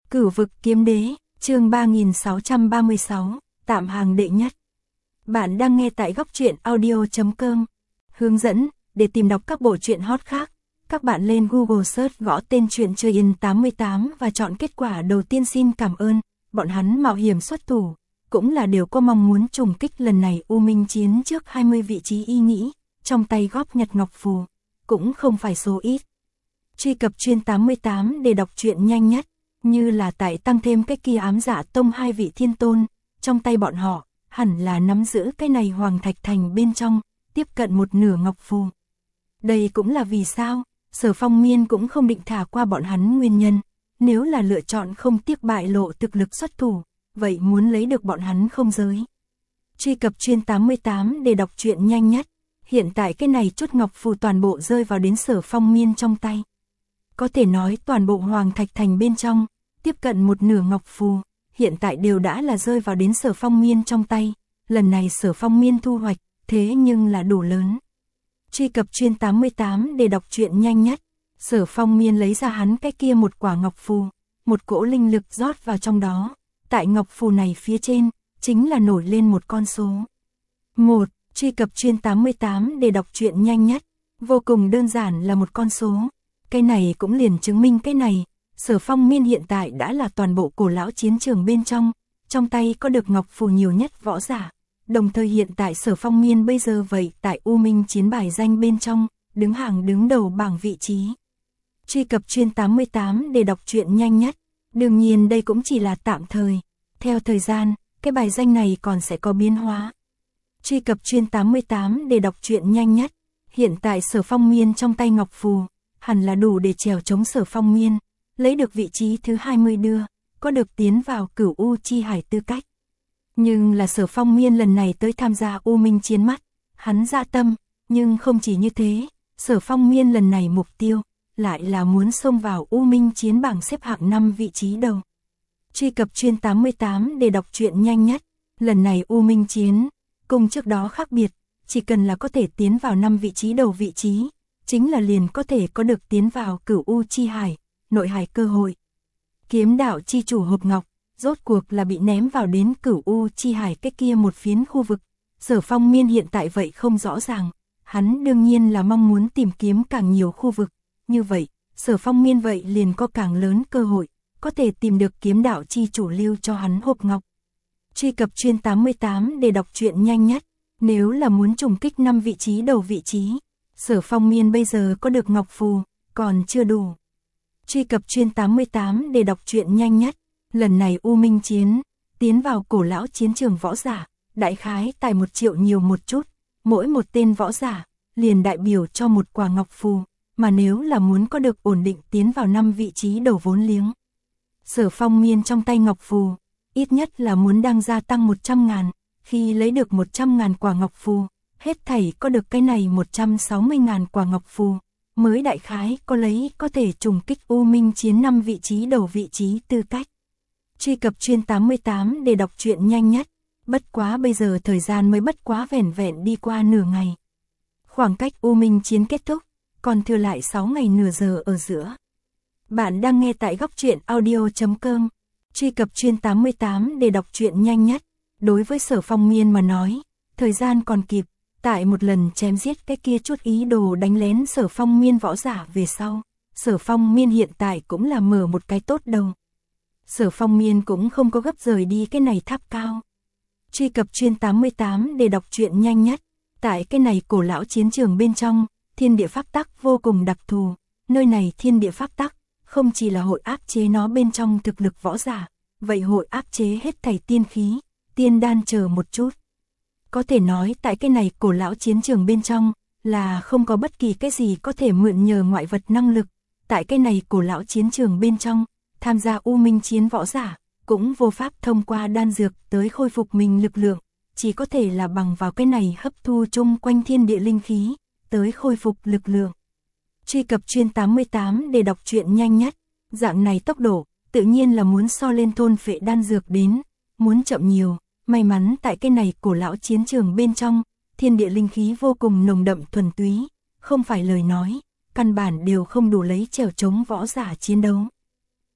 Cửu vực kiếm đế, chương 3636, tạm hàng đệ nhất. Bạn đang nghe tại góc truyện audio.com. Hướng dẫn, để tìm đọc các bộ truyện hot khác, các bạn lên Google search gõ tên truyện Chơi In 88 và chọn kết quả đầu tiên. Xin cảm ơn, bọn hắn mạo hiểm xuất thủ, cũng là đều có mong muốn trùng kích lần này U Minh chiến trước 20 vị trí y nghĩ, trong tay góp nhặt ngọc phù, cũng không phải số ít. Truy cập chuyên 88 để đọc truyện nhanh nhất. Như là tại tăng thêm cái kia ám dạ tông hai vị thiên tôn, trong tay bọn họ, hẳn là nắm giữ cái này hoàng thạch thành bên trong, tiếp cận một nửa ngọc phù. Đây cũng là vì sao, Sở Phong Miên cũng không định thả qua bọn hắn nguyên nhân, nếu là lựa chọn không tiếc bại lộ thực lực xuất thủ, vậy muốn lấy được bọn hắn không giới. Truy cập chuyên 88 để đọc truyện nhanh nhất, hiện tại cái này chút ngọc phù toàn bộ rơi vào đến Sở Phong Miên trong tay. Có thể nói toàn bộ hoàng thạch thành bên trong, tiếp cận một nửa ngọc phù, hiện tại đều đã là rơi vào đến Sở Phong Miên trong tay, lần này Sở Phong Miên thu hoạch, thế nhưng là đủ lớn. Truy cập chuyên 88 để đọc truyện nhanh nhất, Sở Phong Miên lấy ra hắn cái kia một quả ngọc phù, một cỗ linh lực rót vào trong đó, tại ngọc phù này phía trên, chính là nổi lên một con số. 1. Truy cập chuyên 88 để đọc truyện nhanh nhất, vô cùng đơn giản là một con số. Cái này cũng liền chứng minh cái này, Sở Phong Miên hiện tại đã là toàn bộ cổ lão chiến trường bên trong tay có được ngọc phù nhiều nhất võ giả. Đồng thời hiện tại Sở Phong Miên bây giờ vậy tại U Minh chiến bài danh bên trong, đứng hàng đứng đầu bảng vị trí. Truy cập chuyên 88 để đọc truyện nhanh nhất, đương nhiên đây cũng chỉ là tạm thời, theo thời gian, cái bài danh này còn sẽ có biến hóa. Truy cập chuyên 88 để đọc truyện nhanh nhất, hiện tại Sở Phong Miên trong tay ngọc phù, hẳn là đủ để chèo chống Sở Phong Miên, lấy được vị trí thứ 20 đưa, có được tiến vào Cửu U Chi Hải tư cách. Nhưng là Sở Phong Miên lần này tới tham gia U Minh chiến mắt, hắn dạ tâm, nhưng không chỉ như thế, Sở Phong Miên lần này mục tiêu, lại là muốn xông vào U Minh chiến bảng xếp hạng 5 vị trí đầu. Truy cập chuyên 88 để đọc truyện nhanh nhất, lần này U Minh chiến, cùng trước đó khác biệt, chỉ cần là có thể tiến vào 5 vị trí đầu vị trí, chính là liền có thể có được tiến vào Cửu U Chi Hải, nội hải cơ hội. Kiếm đạo chi chủ hộp ngọc, rốt cuộc là bị ném vào đến Cửu U Chi Hải cái kia một phiến khu vực. Sở Phong Miên hiện tại vậy không rõ ràng, hắn đương nhiên là mong muốn tìm kiếm càng nhiều khu vực, như vậy, Sở Phong Miên vậy liền có càng lớn cơ hội, có thể tìm được kiếm đạo chi chủ lưu cho hắn hộp ngọc. Truy cập chuyên 88 để đọc truyện nhanh nhất, nếu là muốn trùng kích 5 vị trí đầu vị trí, Sở Phong Miên bây giờ có được ngọc phù, còn chưa đủ. Truy cập chuyên 88 để đọc truyện nhanh nhất, lần này U Minh chiến, tiến vào cổ lão chiến trường võ giả, đại khái tài 1 triệu nhiều một chút, mỗi một tên võ giả, liền đại biểu cho một quả ngọc phù, mà nếu là muốn có được ổn định tiến vào 5 vị trí đầu vốn liếng. Sở Phong Miên trong tay ngọc phù, ít nhất là muốn đang gia tăng 100.000, khi lấy được 100.000 quả ngọc phù, hết thảy có được cái này 160.000 quả ngọc phù, mới đại khái có thể trùng kích U Minh chiến 5 vị trí đầu vị trí tư cách. Truy cập chuyên 88 để đọc truyện nhanh nhất, bất quá bây giờ thời gian mới bất quá vẻn vẹn đi qua nửa ngày. Khoảng cách U Minh chiến kết thúc, còn thừa lại 6 ngày nửa giờ ở giữa. Bạn đang nghe tại góc truyện audio.com. Truy cập chuyên 88 để đọc truyện nhanh nhất, đối với Sở Phong Miên mà nói, thời gian còn kịp. Tại một lần chém giết cái kia chút ý đồ đánh lén Sở Phong Miên võ giả về sau, Sở Phong Miên hiện tại cũng là mở một cái tốt đầu. Sở Phong Miên cũng không có gấp rời đi cái này tháp cao. Truy cập chuyên 88 để đọc truyện nhanh nhất, tại cái này cổ lão chiến trường bên trong, thiên địa pháp tắc vô cùng đặc thù, nơi này thiên địa pháp tắc, không chỉ là hội áp chế nó bên trong thực lực võ giả, vậy hội áp chế hết thảy tiên khí, tiên đan chờ một chút. Có thể nói tại cái này cổ lão chiến trường bên trong, là không có bất kỳ cái gì có thể mượn nhờ ngoại vật năng lực. Tại cái này cổ lão chiến trường bên trong, tham gia U Minh chiến võ giả, cũng vô pháp thông qua đan dược tới khôi phục mình lực lượng, chỉ có thể là bằng vào cái này hấp thu chung quanh thiên địa linh khí, tới khôi phục lực lượng. Truy cập chuyên 88 để đọc truyện nhanh nhất, dạng này tốc độ, tự nhiên là muốn so lên thôn phệ đan dược đến, muốn chậm nhiều. May mắn tại cái này cổ lão chiến trường bên trong, thiên địa linh khí vô cùng nồng đậm thuần túy, không phải lời nói, căn bản đều không đủ lấy chèo chống võ giả chiến đấu.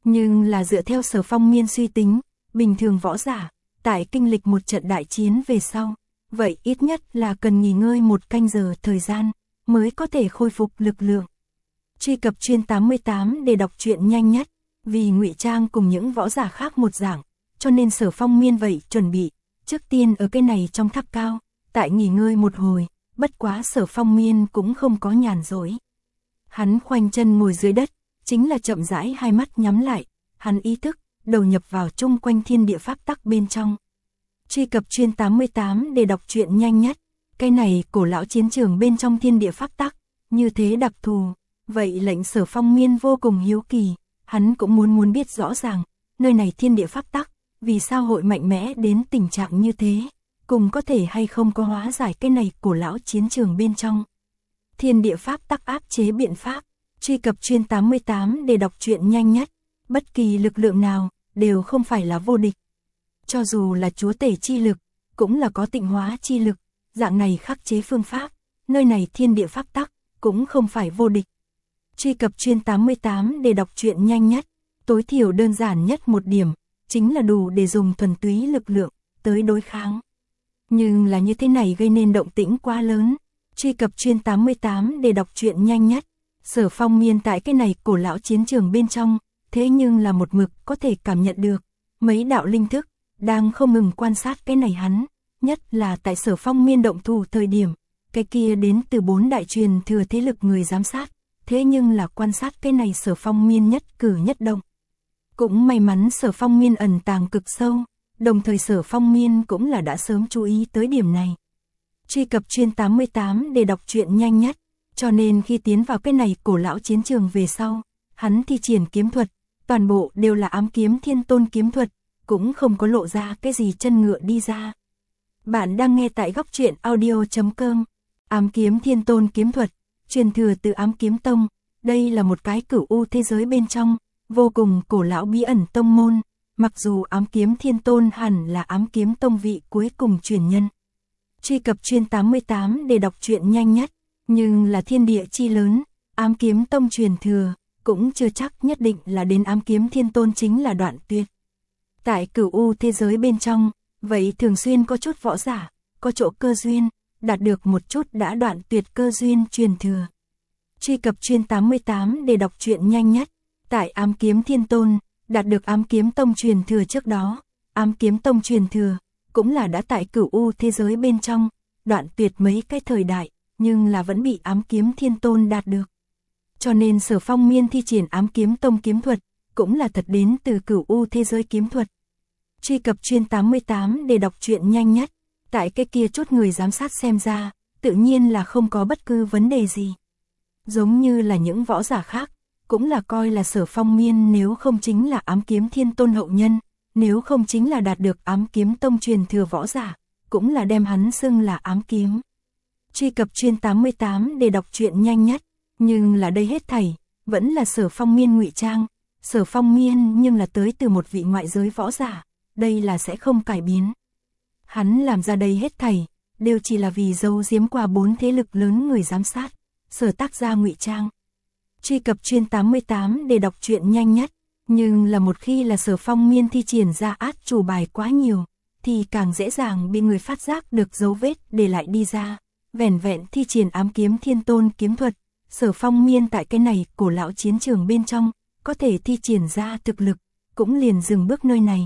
Nhưng là dựa theo Sở Phong Miên suy tính, bình thường võ giả, tại kinh lịch một trận đại chiến về sau, vậy ít nhất là cần nghỉ ngơi 1 canh giờ thời gian, mới có thể khôi phục lực lượng. Truy cập chuyên 88 để đọc truyện nhanh nhất, vì ngụy trang cùng những võ giả khác một dạng, cho nên Sở Phong Miên vậy chuẩn bị, trước tiên ở cái này trong tháp cao, tại nghỉ ngơi một hồi, bất quá Sở Phong Miên cũng không có nhàn rỗi. Hắn khoanh chân ngồi dưới đất, chính là chậm rãi hai mắt nhắm lại, hắn ý thức, đầu nhập vào chung quanh thiên địa pháp tắc bên trong. Truy cập chuyên 88 để đọc truyện nhanh nhất, cái này cổ lão chiến trường bên trong thiên địa pháp tắc, như thế đặc thù, vậy lệnh Sở Phong Miên vô cùng hiếu kỳ, hắn cũng muốn biết rõ ràng, nơi này thiên địa pháp tắc, vì sao hội mạnh mẽ đến tình trạng như thế, cùng có thể hay không có hóa giải cái này cổ lão chiến trường bên trong. Thiên địa pháp tắc áp chế biện pháp, truy cập chuyên 88 để đọc truyện nhanh nhất, bất kỳ lực lượng nào, đều không phải là vô địch. Cho dù là chúa tể chi lực, cũng là có tịnh hóa chi lực, dạng này khắc chế phương pháp, nơi này thiên địa pháp tắc, cũng không phải vô địch. Truy cập chuyên 88 để đọc truyện nhanh nhất, tối thiểu đơn giản nhất một điểm, chính là đủ để dùng thuần túy lực lượng, tới đối kháng. Nhưng là như thế này gây nên động tĩnh quá lớn. Truy cập chuyên 88 để đọc truyện nhanh nhất, Sở Phong Miên tại cái này cổ lão chiến trường bên trong, thế nhưng là một mực có thể cảm nhận được, mấy đạo linh thức, đang không ngừng quan sát cái này hắn, nhất là tại Sở Phong Miên động thủ thời điểm, cái kia đến từ 4 đại truyền thừa thế lực người giám sát, thế nhưng là quan sát cái này Sở Phong Miên nhất cử nhất động. Cũng may mắn Sở Phong Miên ẩn tàng cực sâu, đồng thời Sở Phong Miên cũng là đã sớm chú ý tới điểm này. Truy cập chuyên 88 để đọc truyện nhanh nhất, cho nên khi tiến vào cái này cổ lão chiến trường về sau, hắn thi triển kiếm thuật, toàn bộ đều là ám kiếm thiên tôn kiếm thuật, cũng không có lộ ra cái gì chân ngựa đi ra. Bạn đang nghe tại góc truyện audio.com. Ám kiếm thiên tôn kiếm thuật, truyền thừa từ ám kiếm tông, đây là một cái cửu u thế giới bên trong, vô cùng cổ lão bí ẩn tông môn, mặc dù ám kiếm thiên tôn hẳn là ám kiếm tông vị cuối cùng truyền nhân. Truy cập chuyên 88 để đọc truyện nhanh nhất, nhưng là thiên địa chi lớn, ám kiếm tông truyền thừa, cũng chưa chắc nhất định là đến ám kiếm thiên tôn chính là đoạn tuyệt. Tại cửu u thế giới bên trong, vậy thường xuyên có chút võ giả, có chỗ cơ duyên, đạt được một chút đã đoạn tuyệt cơ duyên truyền thừa. Truy cập chuyên 88 để đọc truyện nhanh nhất, tại ám kiếm thiên tôn, đạt được ám kiếm tông truyền thừa trước đó, ám kiếm tông truyền thừa, cũng là đã tại cửu u thế giới bên trong, đoạn tuyệt mấy cái thời đại, nhưng là vẫn bị ám kiếm thiên tôn đạt được. Cho nên Sở Phong Miên thi triển ám kiếm tông kiếm thuật, cũng là thật đến từ cửu u thế giới kiếm thuật. Truy cập chuyên 88 để đọc truyện nhanh nhất, tại cái kia chút người giám sát xem ra, tự nhiên là không có bất cứ vấn đề gì. Giống như là những võ giả khác, cũng là coi là Sở Phong Miên nếu không chính là ám kiếm thiên tôn hậu nhân, nếu không chính là đạt được ám kiếm tông truyền thừa võ giả, cũng là đem hắn xưng là ám kiếm. Truy cập chuyên 88 để đọc truyện nhanh nhất, nhưng là đây hết thảy, vẫn là Sở Phong Miên ngụy trang, Sở Phong Miên nhưng là tới từ một vị ngoại giới võ giả, đây là sẽ không cải biến. Hắn làm ra đây hết thảy, đều chỉ là vì giấu giếm qua 4 thế lực lớn người giám sát, Sở tác gia ngụy trang. Truy cập chuyên 88 để đọc truyện nhanh nhất, nhưng là một khi là Sở Phong Miên thi triển ra át chủ bài quá nhiều, thì càng dễ dàng bị người phát giác được dấu vết để lại đi ra. Vẻn vẹn thi triển ám kiếm thiên tôn kiếm thuật, Sở Phong Miên tại cái này cổ lão chiến trường bên trong, có thể thi triển ra thực lực, cũng liền dừng bước nơi này.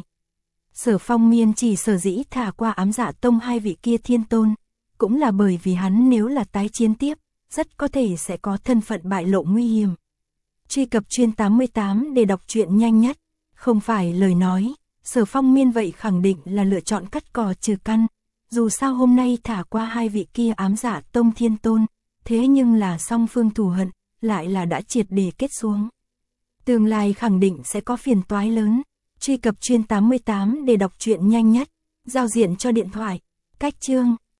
Sở Phong Miên chỉ sở dĩ thả qua ám dạ tông 2 vị kia thiên tôn, cũng là bởi vì hắn nếu là tái chiến tiếp, rất có thể sẽ có thân phận bại lộ nguy hiểm. Truy cập chuyên 88 để đọc truyện nhanh nhất, không phải lời nói, Sở Phong Miên vậy khẳng định là lựa chọn cắt cỏ trừ căn, dù sao hôm nay thả qua 2 vị kia ám dạ tông thiên tôn, thế nhưng là song phương thù hận, lại là đã triệt để kết xuống. Tương lai khẳng định sẽ có phiền toái lớn. Truy cập chuyên 88 để đọc truyện nhanh nhất, giao diện cho điện thoại, cách chương.